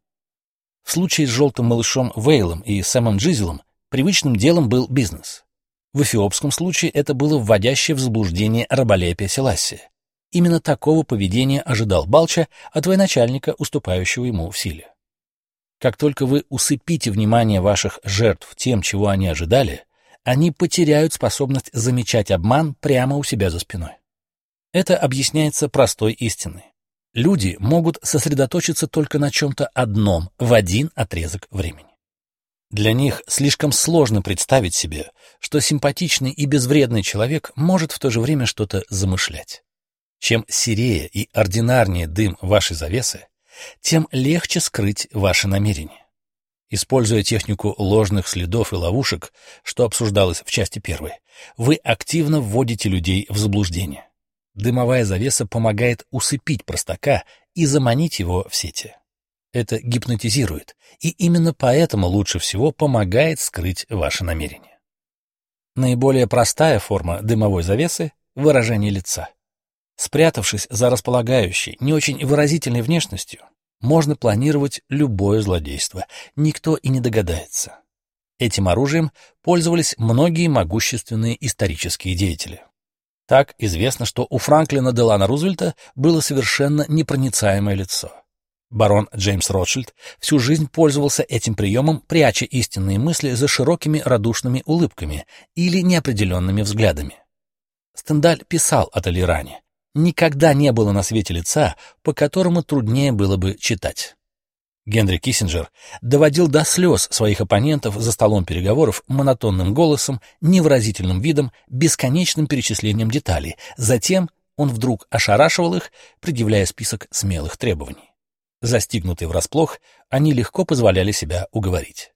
В случае с желтым малышом Вейлом и Сэмом Джизелом привычным делом был бизнес. В эфиопском случае это было вводящее в заблуждение раболепие Селассия. Именно такого поведения ожидал Балча от военачальника, уступающего ему в силе. Как только вы усыпите внимание ваших жертв тем, чего они ожидали, они потеряют способность замечать обман прямо у себя за спиной. Это объясняется простой истиной. Люди могут сосредоточиться только на чем-то одном в один отрезок времени. Для них слишком сложно представить себе, что симпатичный и безвредный человек может в то же время что-то замышлять. Чем серее и ординарнее дым вашей завесы, тем легче скрыть ваши намерения. Используя технику ложных следов и ловушек, что обсуждалось в части 1, вы активно вводите людей в заблуждение. Дымовая завеса помогает усыпить простака и заманить его в сети. Это гипнотизирует, и именно поэтому лучше всего помогает скрыть ваши намерения. Наиболее простая форма дымовой завесы — выражение лица. Спрятавшись за располагающей, не очень выразительной внешностью, можно планировать любое злодейство, никто и не догадается. Этим оружием пользовались многие могущественные исторические деятели. Так известно, что у Франклина Делано Рузвельта было совершенно непроницаемое лицо. Барон Джеймс Ротшильд всю жизнь пользовался этим приемом, пряча истинные мысли за широкими радушными улыбками или неопределенными взглядами. Стендаль писал о Толеране: «Никогда не было на свете лица, по которому труднее было бы читать». Генри Киссинджер доводил до слез своих оппонентов за столом переговоров монотонным голосом, невыразительным видом, бесконечным перечислением деталей. Затем он вдруг ошарашивал их, предъявляя список смелых требований. Застигнутые врасплох, они легко позволяли себя уговорить.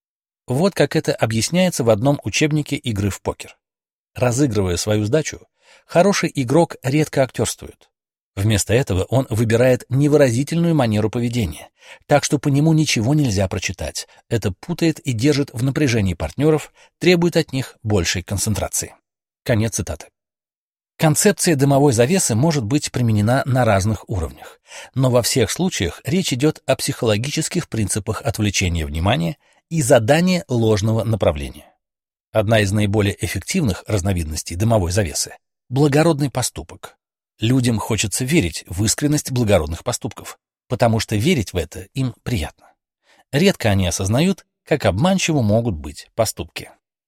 Вот как это объясняется в одном учебнике игры в покер. Разыгрывая свою сдачу, хороший игрок редко актерствует. Вместо этого он выбирает невыразительную манеру поведения, так что по нему ничего нельзя прочитать. Это путает и держит в напряжении партнеров, требует от них большей концентрации. Конец цитаты. Концепция дымовой завесы может быть применена на разных уровнях, но во всех случаях речь идет о психологических принципах отвлечения внимания и задания ложного направления. Одна из наиболее эффективных разновидностей дымовой завесы — благородный поступок. Людям хочется верить в искренность благородных поступков, потому что верить в это им приятно. Редко они осознают, как обманчивы могут быть поступки.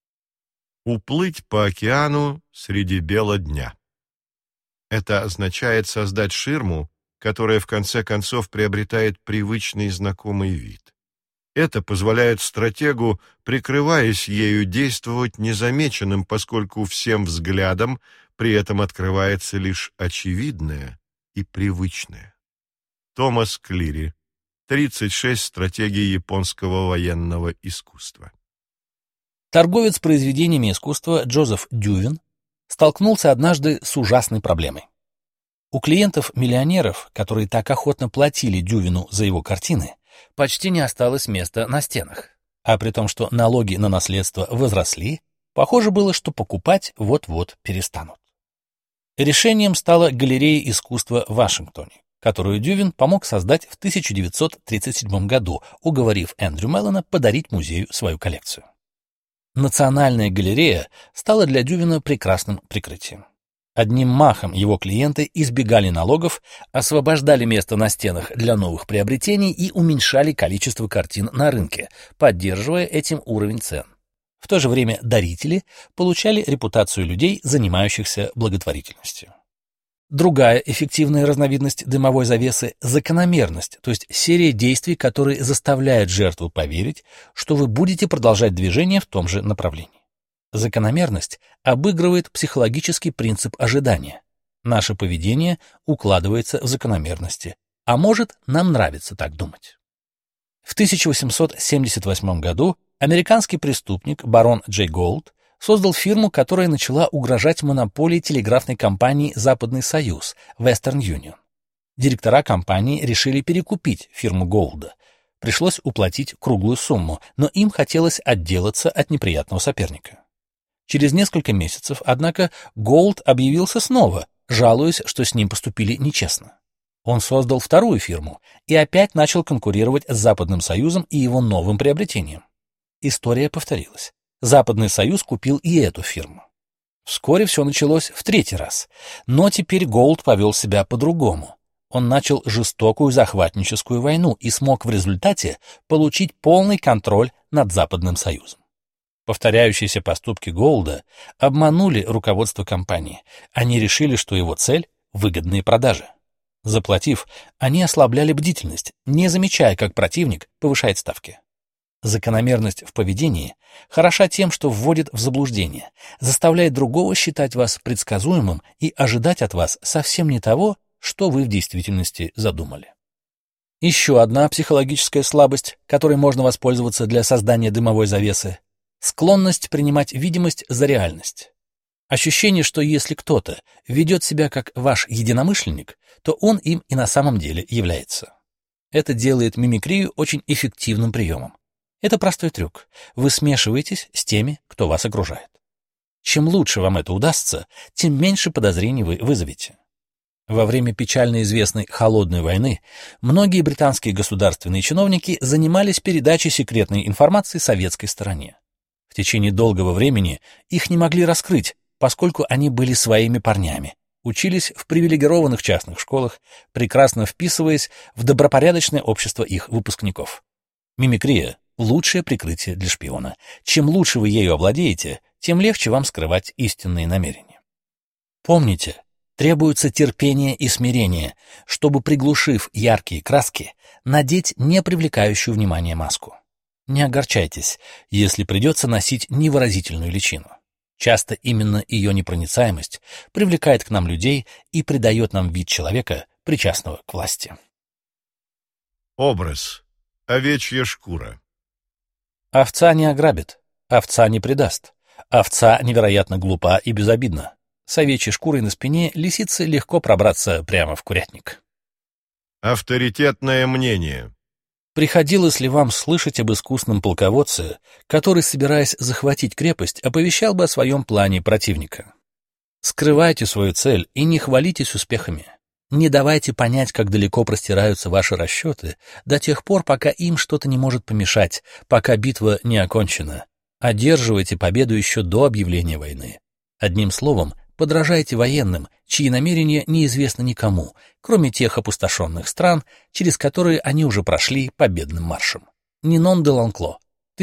Уплыть по океану среди бела дня. Это означает создать ширму, которая в конце концов приобретает привычный знакомый вид. Это позволяет стратегу, прикрываясь ею, действовать незамеченным, поскольку всем взглядам при этом открывается лишь очевидное и привычное. Томас Клири. 36 стратегий японского военного искусства. Торговец произведениями искусства Джозеф Дювин столкнулся однажды с ужасной проблемой. У клиентов-миллионеров, которые так охотно платили Дювину за его картины, почти не осталось места на стенах. А при том, что налоги на наследство возросли, похоже было, что покупать вот-вот перестанут. Решением стала галерея искусства в Вашингтоне, которую Дювин помог создать в 1937 году, уговорив Эндрю Меллона подарить музею свою коллекцию. Национальная галерея стала для Дювина прекрасным прикрытием. Одним махом его клиенты избегали налогов, освобождали место на стенах для новых приобретений и уменьшали количество картин на рынке, поддерживая этим уровень цен. В то же время дарители получали репутацию людей, занимающихся благотворительностью. Другая эффективная разновидность дымовой завесы — закономерность, то есть серия действий, которые заставляют жертву поверить, что вы будете продолжать движение в том же направлении. Закономерность обыгрывает психологический принцип ожидания. Наше поведение укладывается в закономерности, а может, нам нравится так думать. В 1878 году американский преступник барон Джей Голд создал фирму, которая начала угрожать монополии телеграфной компании «Западный Союз» Western Union. Директора компании решили перекупить фирму Голда. Пришлось уплатить круглую сумму, но им хотелось отделаться от неприятного соперника. Через несколько месяцев, однако, Голд объявился снова, жалуясь, что с ним поступили нечестно. Он создал вторую фирму и опять начал конкурировать с Западным Союзом и его новым приобретением. История повторилась. Западный Союз купил и эту фирму. Вскоре все началось в третий раз, но теперь Голд повел себя по-другому. Он начал жестокую захватническую войну и смог в результате получить полный контроль над Западным Союзом. Повторяющиеся поступки Голда обманули руководство компании. Они решили, что его цель — выгодные продажи. Заплатив, они ослабляли бдительность, не замечая, как противник повышает ставки. Закономерность в поведении хороша тем, что вводит в заблуждение, заставляет другого считать вас предсказуемым и ожидать от вас совсем не того, что вы в действительности задумали. Еще одна психологическая слабость, которой можно воспользоваться для создания дымовой завесы — склонность принимать видимость за реальность. Ощущение, что если кто-то ведет себя как ваш единомышленник, то он им и на самом деле является. Это делает мимикрию очень эффективным приемом. Это простой трюк. Вы смешиваетесь с теми, кто вас окружает. Чем лучше вам это удастся, тем меньше подозрений вы вызовете. Во время печально известной «Холодной войны» многие британские государственные чиновники занимались передачей секретной информации советской стороне. В течение долгого времени их не могли раскрыть, поскольку они были своими парнями, учились в привилегированных частных школах, прекрасно вписываясь в добропорядочное общество их выпускников. Мимикрия — лучшее прикрытие для шпиона. Чем лучше вы ею овладеете, тем легче вам скрывать истинные намерения. Помните, требуется терпение и смирение, чтобы, приглушив яркие краски, надеть не привлекающую внимание маску. Не огорчайтесь, если придется носить невыразительную личину. Часто именно ее непроницаемость привлекает к нам людей и придает нам вид человека, причастного к власти. Образ. Овечья шкура. Овца не ограбит, овца не предаст, овца невероятно глупа и безобидна. С овечьей шкурой на спине лисице легко пробраться прямо в курятник. Авторитетное мнение. Приходилось ли вам слышать об искусном полководце, который, собираясь захватить крепость, оповещал бы о своем плане противника? Скрывайте свою цель и не хвалитесь успехами. Не давайте понять, как далеко простираются ваши расчеты, до тех пор, пока им что-то не может помешать, пока битва не окончена. Одерживайте победу еще до объявления войны. Одним словом, подражайте военным, чьи намерения неизвестны никому, кроме тех опустошенных стран, через которые они уже прошли победным маршем. Нинон де Ланкло,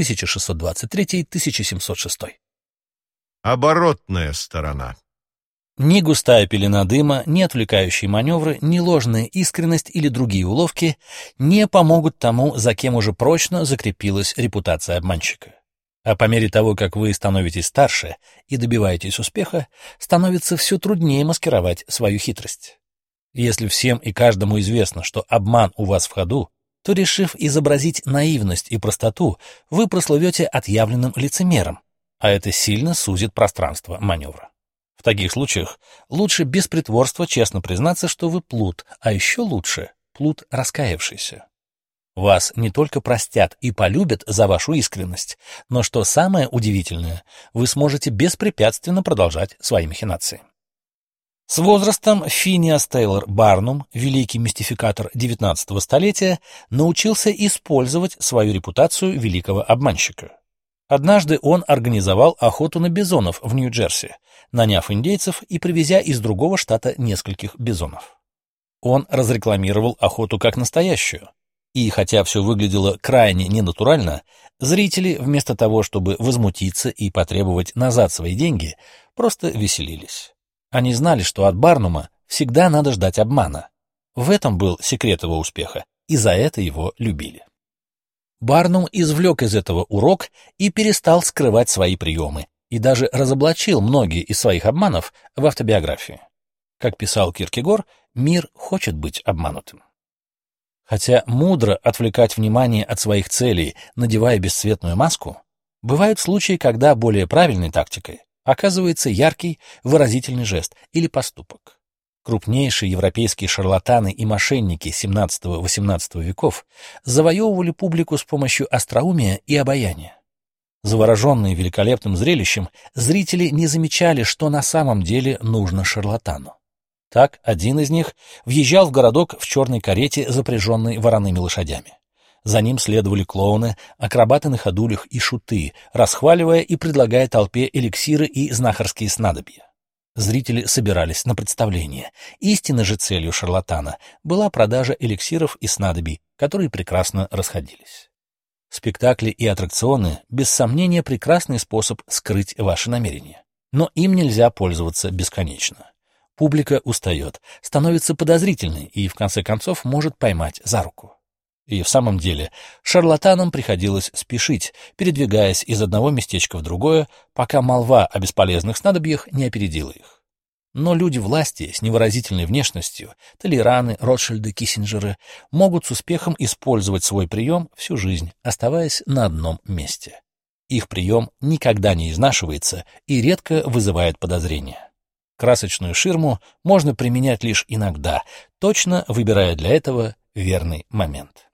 1623-1706. Оборотная сторона. Ни густая пелена дыма, ни отвлекающие маневры, ни ложная искренность или другие уловки не помогут тому, за кем уже прочно закрепилась репутация обманщика. А по мере того, как вы становитесь старше и добиваетесь успеха, становится все труднее маскировать свою хитрость. Если всем и каждому известно, что обман у вас в ходу, то, решив изобразить наивность и простоту, вы прослывете отъявленным лицемером, а это сильно сузит пространство маневра. В таких случаях лучше без притворства честно признаться, что вы плут, а еще лучше — плут раскаявшийся. Вас не только простят и полюбят за вашу искренность, но, что самое удивительное, вы сможете беспрепятственно продолжать свои махинации. С возрастом Финиас Тейлор Барнум, великий мистификатор XIX столетия, научился использовать свою репутацию великого обманщика. Однажды он организовал охоту на бизонов в Нью-Джерси, наняв индейцев и привезя из другого штата нескольких бизонов. Он разрекламировал охоту как настоящую. И хотя все выглядело крайне ненатурально, зрители, вместо того, чтобы возмутиться и потребовать назад свои деньги, просто веселились. Они знали, что от Барнума всегда надо ждать обмана. В этом был секрет его успеха, и за это его любили. Барнум извлек из этого урок и перестал скрывать свои приемы, и даже разоблачил многие из своих обманов в автобиографии. Как писал Киркегор, мир хочет быть обманутым. Хотя мудро отвлекать внимание от своих целей, надевая бесцветную маску, бывают случаи, когда более правильной тактикой оказывается яркий, выразительный жест или поступок. Крупнейшие европейские шарлатаны и мошенники XVII-XVIII веков завоевывали публику с помощью остроумия и обаяния. Завороженные великолепным зрелищем, зрители не замечали, что на самом деле нужно шарлатану. Так, один из них въезжал в городок в черной карете, запряженной вороными лошадями. За ним следовали клоуны, акробаты на ходулях и шуты, расхваливая и предлагая толпе эликсиры и знахарские снадобья. Зрители собирались на представление. Истинной же целью шарлатана была продажа эликсиров и снадобий, которые прекрасно расходились. Спектакли и аттракционы, без сомнения, прекрасный способ скрыть ваши намерения. Но им нельзя пользоваться бесконечно. Публика устает, становится подозрительной и, в конце концов, может поймать за руку. И в самом деле шарлатанам приходилось спешить, передвигаясь из одного местечка в другое, пока молва о бесполезных снадобьях не опередила их. Но люди власти с невыразительной внешностью, Толераны, Ротшильды, Киссинджеры, могут с успехом использовать свой прием всю жизнь, оставаясь на одном месте. Их прием никогда не изнашивается и редко вызывает подозрения. Красочную ширму можно применять лишь иногда, точно выбирая для этого верный момент.